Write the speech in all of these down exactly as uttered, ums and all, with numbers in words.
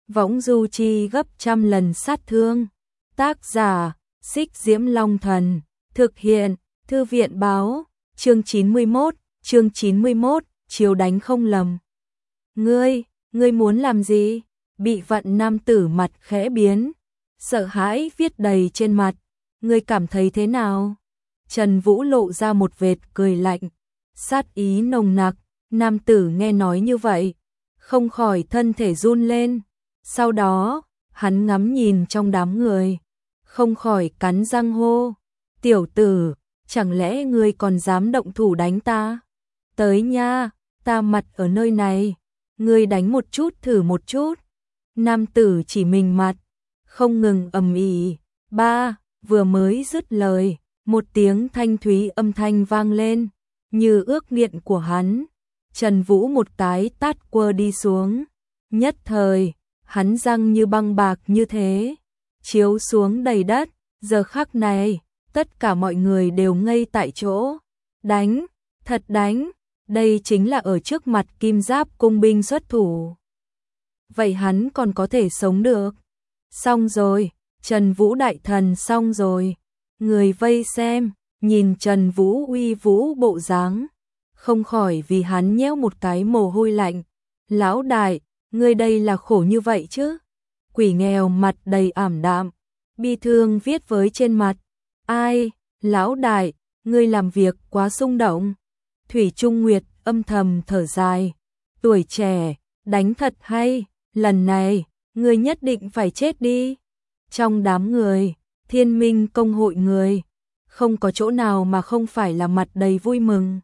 võng du chi gấp trăm lần sát thương. Tác giả, Xích Diễm Long Thần, thực hiện, Thư viện báo, chương chín mươi mốt, chương chín mươi mốt, chiếu đánh không lầm. Ngươi, ngươi muốn làm gì? Bị vận nam tử mặt khẽ biến, sợ hãi viết đầy trên mặt. Ngươi cảm thấy thế nào? Trần Vũ lộ ra một vệt cười lạnh, sát ý nồng nặc. Nam tử nghe nói như vậy, không khỏi thân thể run lên. Sau đó, hắn ngắm nhìn trong đám người, không khỏi cắn răng hô: "Tiểu tử, chẳng lẽ ngươi còn dám động thủ đánh ta? Tới nha, ta mặt ở nơi này, ngươi đánh một chút thử một chút." Nam tử chỉ mình mặt, không ngừng ầm ĩ. Ba, vừa mới dứt lời, một tiếng thanh thúy âm thanh vang lên, như ước nguyện của hắn. Trần Vũ một cái tát quơ đi xuống, nhất thời, hắn răng như băng bạc như thế, chiếu xuống đầy đất. Giờ khắc này, tất cả mọi người đều ngây tại chỗ. Đánh, thật đánh, đây chính là ở trước mặt Kim Giáp cung binh xuất thủ. Vậy hắn còn có thể sống được? Xong rồi, Trần Vũ đại thần xong rồi. Người vây xem, nhìn Trần Vũ uy vũ bộ dáng, không khỏi vì hắn nhéo một cái mồ hôi lạnh. Lão đại, ngươi đây là khổ như vậy chứ? Quỷ nghèo mặt đầy ảm đạm, bi thương viết với trên mặt. Ai, lão đại, ngươi làm việc quá xung động. Thủy Trung Nguyệt âm thầm thở dài. Tuổi trẻ, đánh thật hay, lần này, ngươi nhất định phải chết đi. Trong đám người, Thiên Minh công hội người, không có chỗ nào mà không phải là mặt đầy vui mừng.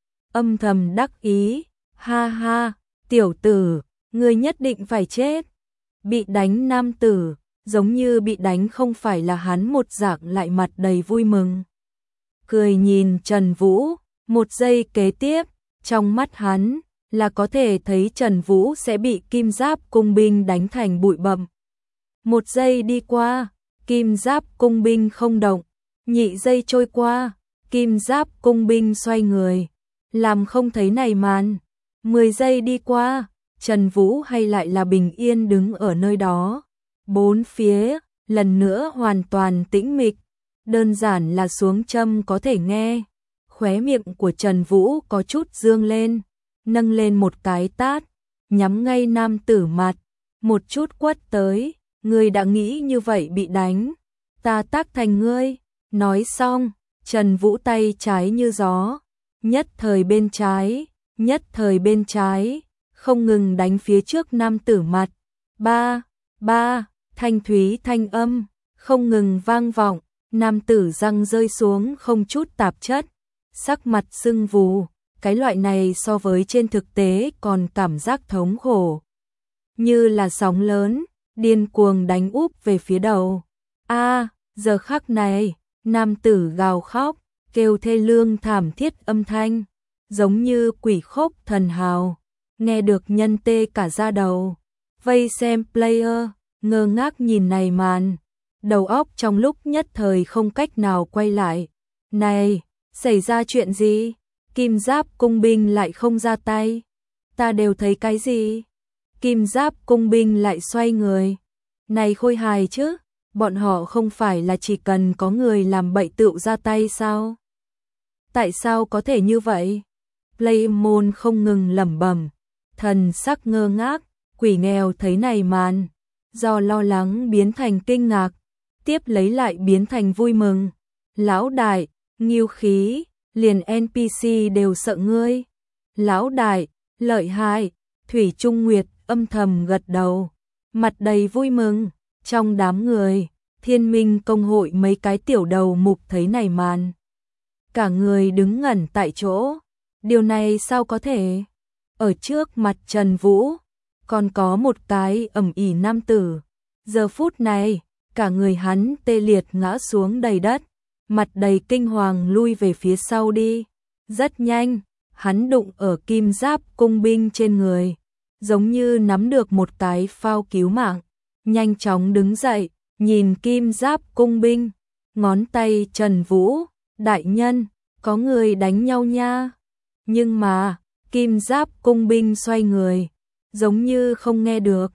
Âm thầm đắc ý, ha ha, tiểu tử, ngươi nhất định phải chết. Bị đánh nam tử, giống như bị đánh không phải là hắn một dạng lại mặt đầy vui mừng. Cười nhìn Trần Vũ, một giây kế tiếp, trong mắt hắn là có thể thấy Trần Vũ sẽ bị Kim Giáp cung binh đánh thành bụi bặm. Một giây đi qua, Kim Giáp cung binh không động. Nhị giây trôi qua, Kim Giáp cung binh xoay người, làm không thấy này màn. Mười giây đi qua, Trần Vũ hay lại là bình yên đứng ở nơi đó. Bốn phía, lần nữa hoàn toàn tĩnh mịch, đơn giản là xuống châm có thể nghe. Khóe miệng của Trần Vũ có chút dương lên, nâng lên một cái tát, nhắm ngay nam tử mặt, một chút quất tới. Ngươi đã nghĩ như vậy bị đánh, ta tác thành ngươi. Nói xong, Trần Vũ tay trái như gió, nhất thời bên trái, nhất thời bên trái, không ngừng đánh phía trước nam tử mặt. Ba, ba, thanh thúy thanh âm, không ngừng vang vọng, nam tử răng rơi xuống không chút tạp chất, sắc mặt sưng vù, cái loại này so với trên thực tế còn cảm giác thống khổ. Như là sóng lớn, điên cuồng đánh úp về phía đầu. A, giờ khắc này, nam tử gào khóc, kêu thê lương thảm thiết âm thanh, giống như quỷ khóc thần hào, nghe được nhân tê cả da đầu. Vây xem player, ngơ ngác nhìn này màn, đầu óc trong lúc nhất thời không cách nào quay lại. Này, xảy ra chuyện gì? Kim Giáp cung binh lại không ra tay. Ta đều thấy cái gì? Kim Giáp cung binh lại xoay người. Này khôi hài chứ, bọn họ không phải là chỉ cần có người làm bậy tựu ra tay sao? Tại sao có thể như vậy? Playmon không ngừng lẩm bẩm, thần sắc ngơ ngác. Quỷ nghèo thấy này màn, do lo lắng biến thành kinh ngạc, tiếp lấy lại biến thành vui mừng. Lão đại, nghiêu khí, liền en pê xê đều sợ ngươi. Lão đại, lợi hại. Thủy Trung Nguyệt âm thầm gật đầu, mặt đầy vui mừng. Trong đám người, Thiên Minh công hội mấy cái tiểu đầu mục thấy này màn, cả người đứng ngẩn tại chỗ. Điều này sao có thể? Ở trước mặt Trần Vũ, còn có một cái ầm ĩ nam tử. Giờ phút này, cả người hắn tê liệt ngã xuống đầy đất, mặt đầy kinh hoàng lui về phía sau đi. Rất nhanh, hắn đụng ở Kim Giáp cung binh trên người, giống như nắm được một cái phao cứu mạng, nhanh chóng đứng dậy, nhìn Kim Giáp cung binh, ngón tay Trần Vũ, đại nhân, có người đánh nhau nha. Nhưng mà, Kim Giáp cung binh xoay người, giống như không nghe được.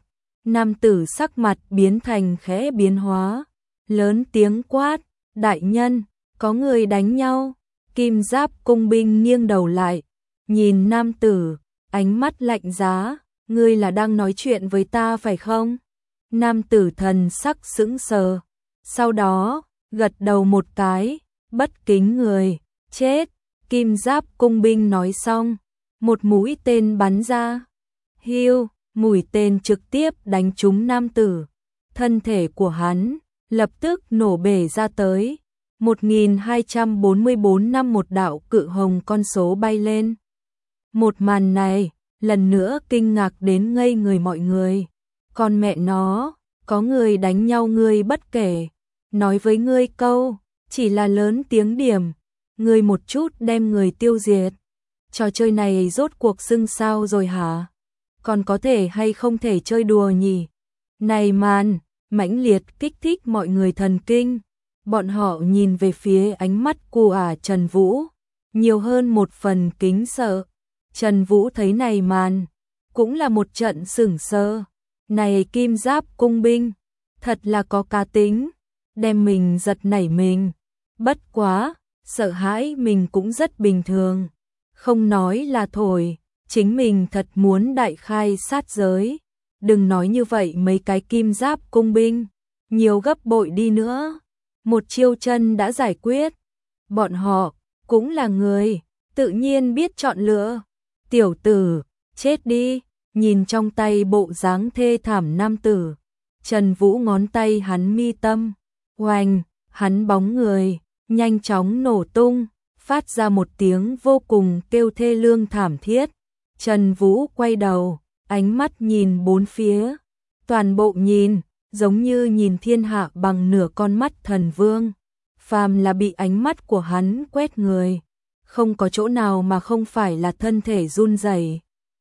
Nam tử sắc mặt biến thành khẽ biến hóa, lớn tiếng quát, đại nhân, có người đánh nhau. Kim giáp cung binh nghiêng đầu lại, nhìn nam tử, ánh mắt lạnh giá, ngươi là đang nói chuyện với ta phải không? Nam tử thần sắc sững sờ, sau đó, gật đầu một cái, bất kính người, chết. Kim giáp cung binh nói xong, một mũi tên bắn ra, hiu, mũi tên trực tiếp đánh trúng nam tử. Thân thể của hắn lập tức nổ bể ra tới. một nghìn hai trăm bốn mươi tư năm một đạo cự hồng con số bay lên. Một màn này, lần nữa kinh ngạc đến ngây người mọi người. Con mẹ nó, có người đánh nhau ngươi bất kể. Nói với ngươi câu, chỉ là lớn tiếng điểm. Ngươi một chút đem người tiêu diệt. Trò chơi này rốt cuộc xưng sao rồi hả? Còn có thể hay không thể chơi đùa nhỉ? Này màn, mãnh liệt kích thích mọi người thần kinh. Bọn họ nhìn về phía ánh mắt của Trần Vũ, nhiều hơn một phần kính sợ. Trần Vũ thấy này màn, cũng là một trận sửng sờ. Này kim giáp cung binh, thật là có cá tính, đem mình giật nảy mình. Bất quá, sợ hãi mình cũng rất bình thường. Không nói là thổi, chính mình thật muốn đại khai sát giới. Đừng nói như vậy mấy cái kim giáp cung binh, nhiều gấp bội đi nữa. Một chiêu chân đã giải quyết. Bọn họ cũng là người, tự nhiên biết chọn lựa. Tiểu tử, chết đi, nhìn trong tay bộ dáng thê thảm nam tử. Trần Vũ ngón tay hắn mi tâm, oanh, hắn bóng người, nhanh chóng nổ tung, phát ra một tiếng vô cùng kêu thê lương thảm thiết. Trần Vũ quay đầu, ánh mắt nhìn bốn phía, toàn bộ nhìn, giống như nhìn thiên hạ bằng nửa con mắt thần vương. Phàm là bị ánh mắt của hắn quét người, không có chỗ nào mà không phải là thân thể run rẩy.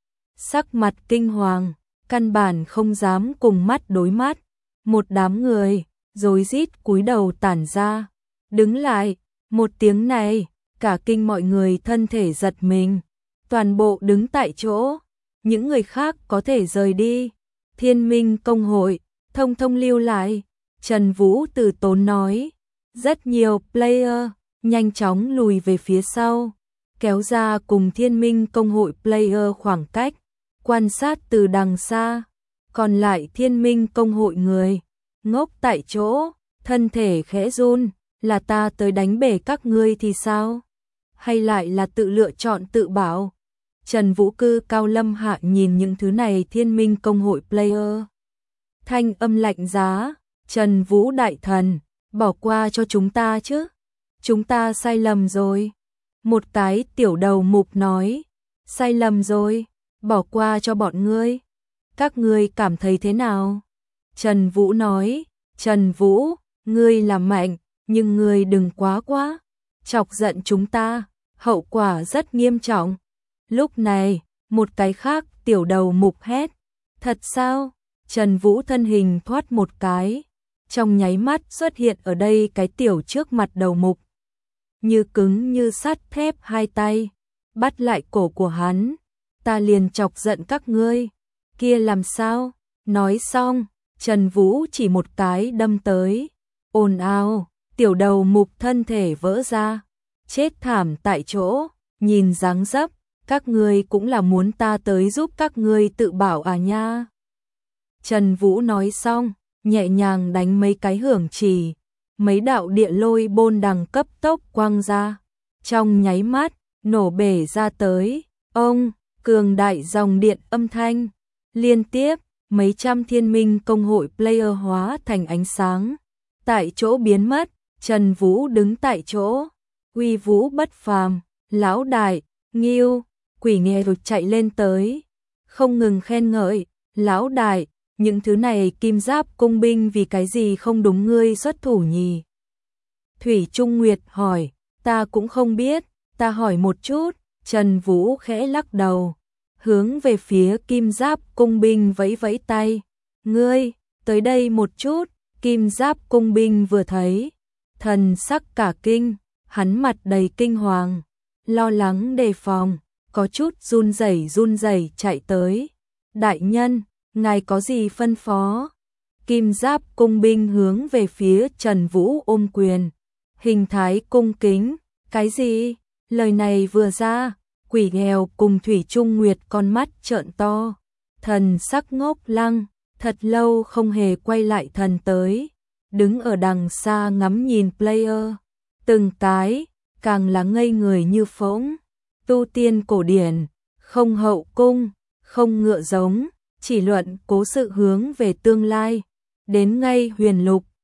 Sắc mặt kinh hoàng, căn bản không dám cùng mắt đối mắt. Một đám người, rối rít cúi đầu tản ra. Đứng lại, một tiếng này, cả kinh mọi người thân thể giật mình. Toàn bộ đứng tại chỗ, những người khác có thể rời đi. Thiên Minh công hội, thông thông lưu lại. Trần Vũ từ tốn nói. Rất nhiều player, nhanh chóng lùi về phía sau. Kéo ra cùng Thiên Minh công hội player khoảng cách. Quan sát từ đằng xa. Còn lại Thiên Minh công hội người, ngốc tại chỗ, thân thể khẽ run. Là ta tới đánh bể các ngươi thì sao? Hay lại là tự lựa chọn tự bảo? Trần Vũ cư cao lâm hạ nhìn những thứ này Thiên Minh công hội player. Thanh âm lạnh giá, Trần Vũ đại thần, bỏ qua cho chúng ta chứ. Chúng ta sai lầm rồi. Một cái tiểu đầu mục nói, sai lầm rồi, bỏ qua cho bọn ngươi. Các ngươi cảm thấy thế nào? Trần Vũ nói, Trần Vũ, ngươi là mạnh, nhưng ngươi đừng quá quá. Chọc giận chúng ta, hậu quả rất nghiêm trọng. Lúc này, một cái khác tiểu đầu mục hét. Thật sao? Trần Vũ thân hình thoát một cái. Trong nháy mắt xuất hiện ở đây cái tiểu trước mặt đầu mục. Như cứng như sắt thép hai tay. Bắt lại cổ của hắn. Ta liền chọc giận các ngươi. Kia làm sao? Nói xong, Trần Vũ chỉ một cái đâm tới. Ồn ào, tiểu đầu mục thân thể vỡ ra. Chết thảm tại chỗ, nhìn dáng dấp. Các ngươi cũng là muốn ta tới giúp các ngươi tự bảo à nha. Trần Vũ nói xong, nhẹ nhàng đánh mấy cái hưởng chỉ. Mấy đạo địa lôi bôn đằng cấp tốc quăng ra. Trong nháy mắt, nổ bể ra tới. Ông, cường đại dòng điện âm thanh. Liên tiếp, mấy trăm Thiên Minh công hội player hóa thành ánh sáng. Tại chỗ biến mất, Trần Vũ đứng tại chỗ. Uy vũ bất phàm, lão đại, Nghiêu, Quỷ nghe rồi chạy lên tới. Không ngừng khen ngợi, lão đại, những thứ này kim giáp cung binh vì cái gì không đúng ngươi xuất thủ nhỉ? Thủy Trung Nguyệt hỏi, ta cũng không biết, ta hỏi một chút. Trần Vũ khẽ lắc đầu, hướng về phía kim giáp cung binh vẫy vẫy tay. Ngươi, tới đây một chút. Kim giáp cung binh vừa thấy, thần sắc cả kinh, hắn mặt đầy kinh hoàng, lo lắng đề phòng, có chút run rẩy run rẩy chạy tới. Đại nhân, ngài có gì phân phó? Kim Giáp cung binh hướng về phía Trần Vũ ôm quyền, hình thái cung kính, cái gì? Lời này vừa ra, Quỷ Nghèo cùng Thủy Trung Nguyệt con mắt trợn to, thần sắc ngốc lăng, thật lâu không hề quay lại thần tới, đứng ở đằng xa ngắm nhìn player, từng cái, càng là ngây người như phỗng, tu tiên cổ điển, không hậu cung, không ngựa giống, chỉ luận cố sự hướng về tương lai, đến ngay huyền lục,